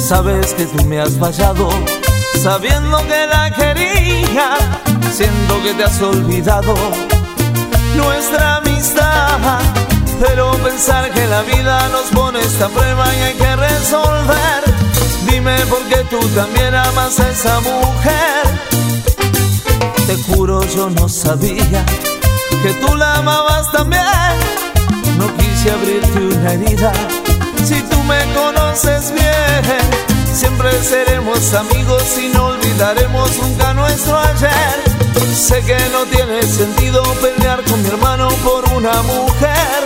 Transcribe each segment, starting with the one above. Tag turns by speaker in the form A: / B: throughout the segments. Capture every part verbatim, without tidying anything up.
A: Sabes que tú me has fallado, sabiendo que la quería, siendo que te has olvidado nuestra amistad. Pero pensar que la vida nos pone esta prueba y hay que resolver. Dime por qué tú también amas a esa mujer. Te juro yo no sabía que tú la amabas también. No quise abrirte una herida. Si tú me conoces bien, siempre seremos amigos y no olvidaremos nunca nuestro ayer. Sé que no tiene sentido pelear con mi hermano por una mujer.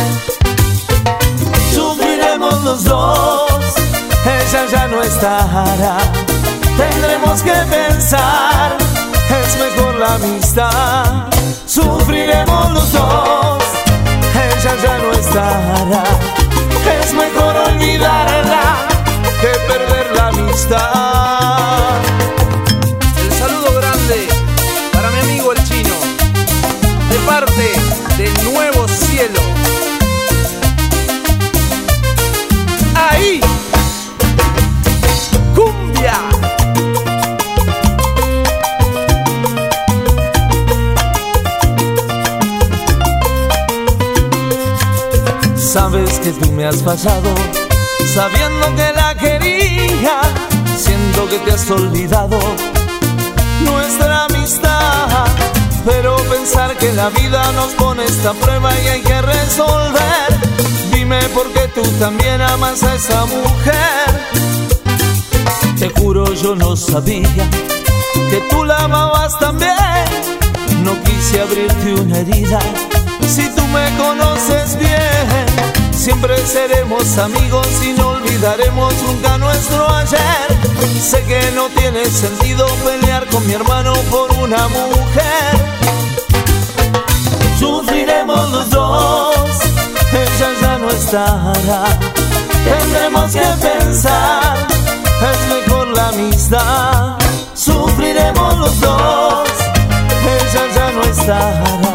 A: Sufriremos los dos, ella ya no estará. Tendremos que pensar, es mejor la amistad. Sufriremos los dos, ella ya no estará. Es mejor olvidarla que perder la amistad.
B: El saludo grande para mi amigo el Chino, de parte de Nuevo Cielo. ¡Ahí! ¡Cumbia!
A: Sabes que tú me has fallado, sabiendo que la quería, siendo que te has olvidado nuestra amistad. Pero pensar que la vida nos pone esta prueba y hay que resolver. Dime por qué tú también amas a esa mujer. Te juro yo no sabía que tú la amabas también. No quise abrirte una herida. Si tú me conoces bien, siempre seremos amigos y no olvidaremos nunca nuestro ayer. Sé que no tiene sentido pelear con mi hermano por una mujer. Sufriremos los dos, ella ya no estará. Tendremos que pensar, es mejor la amistad. Sufriremos los dos, ella ya no estará.